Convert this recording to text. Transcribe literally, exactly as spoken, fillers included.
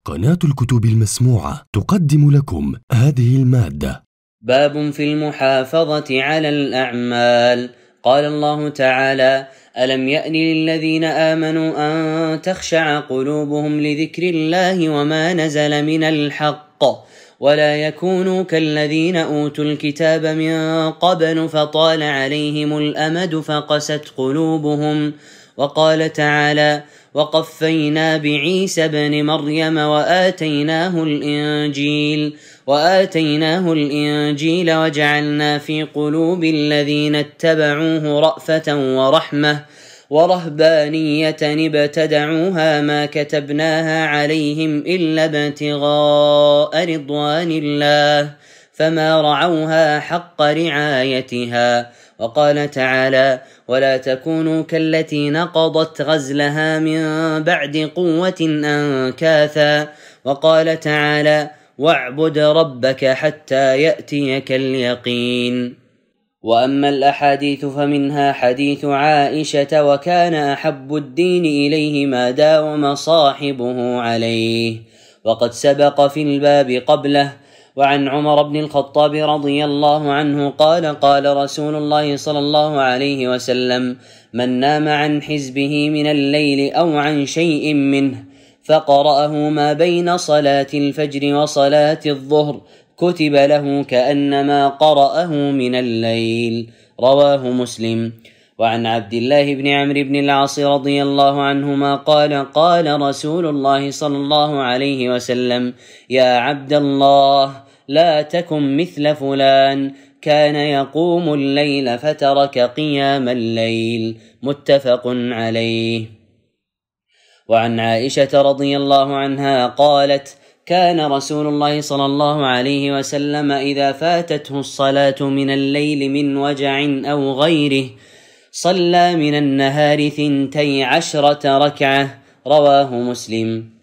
قناة الكتب المسموعة تقدم لكم هذه المادة. باب في المحافظة على الأعمال. قال الله تعالى: ألم يأن للذين آمنوا أن تخشع قلوبهم لذكر الله وما نزل من الحق ولا يكونوا كالذين أوتوا الكتاب من قبل فطال عليهم الأمد فقست قلوبهم. وقال تعالى: وقفينا بعيسى ابن مريم وآتيناه الإنجيل وآتيناه الإنجيل وجعلنا في قلوب الذين اتبعوه رأفة ورحمة ورهبانية ابتدعوها ما كتبناها عليهم إلا ابتغاء رضوان الله فما رعوها حق رعايتها. وقال تعالى: ولا تكونوا كالتي نقضت غزلها من بعد قوة أنكاثا. وقال تعالى: واعبد ربك حتى يأتيك اليقين. وأما الأحاديث فمنها حديث عائشة: وكان أحب الدين إليه ما داوم صاحبه عليه. وقد سبق في الباب قبله. وعن عمر بن الخطاب رضي الله عنه قال: قال رسول الله صلى الله عليه وسلم: من نام عن حزبه من الليل أو عن شيء منه فقرأه ما بين صلاة الفجر وصلاة الظهر كتب له كأنما قرأه من الليل. رواه مسلم. وعن عبد الله بن عمرو بن العاص رضي الله عنهما قال: قال رسول الله صلى الله عليه وسلم: يا عبد الله لا تكن مثل فلان كان يقوم الليل فترك قيام الليل. متفق عليه. وعن عائشة رضي الله عنها قالت: كان رسول الله صلى الله عليه وسلم إذا فاتته الصلاة من الليل من وجع أو غيره صلى من النهار ثنتي عشرة ركعة. رواه مسلم.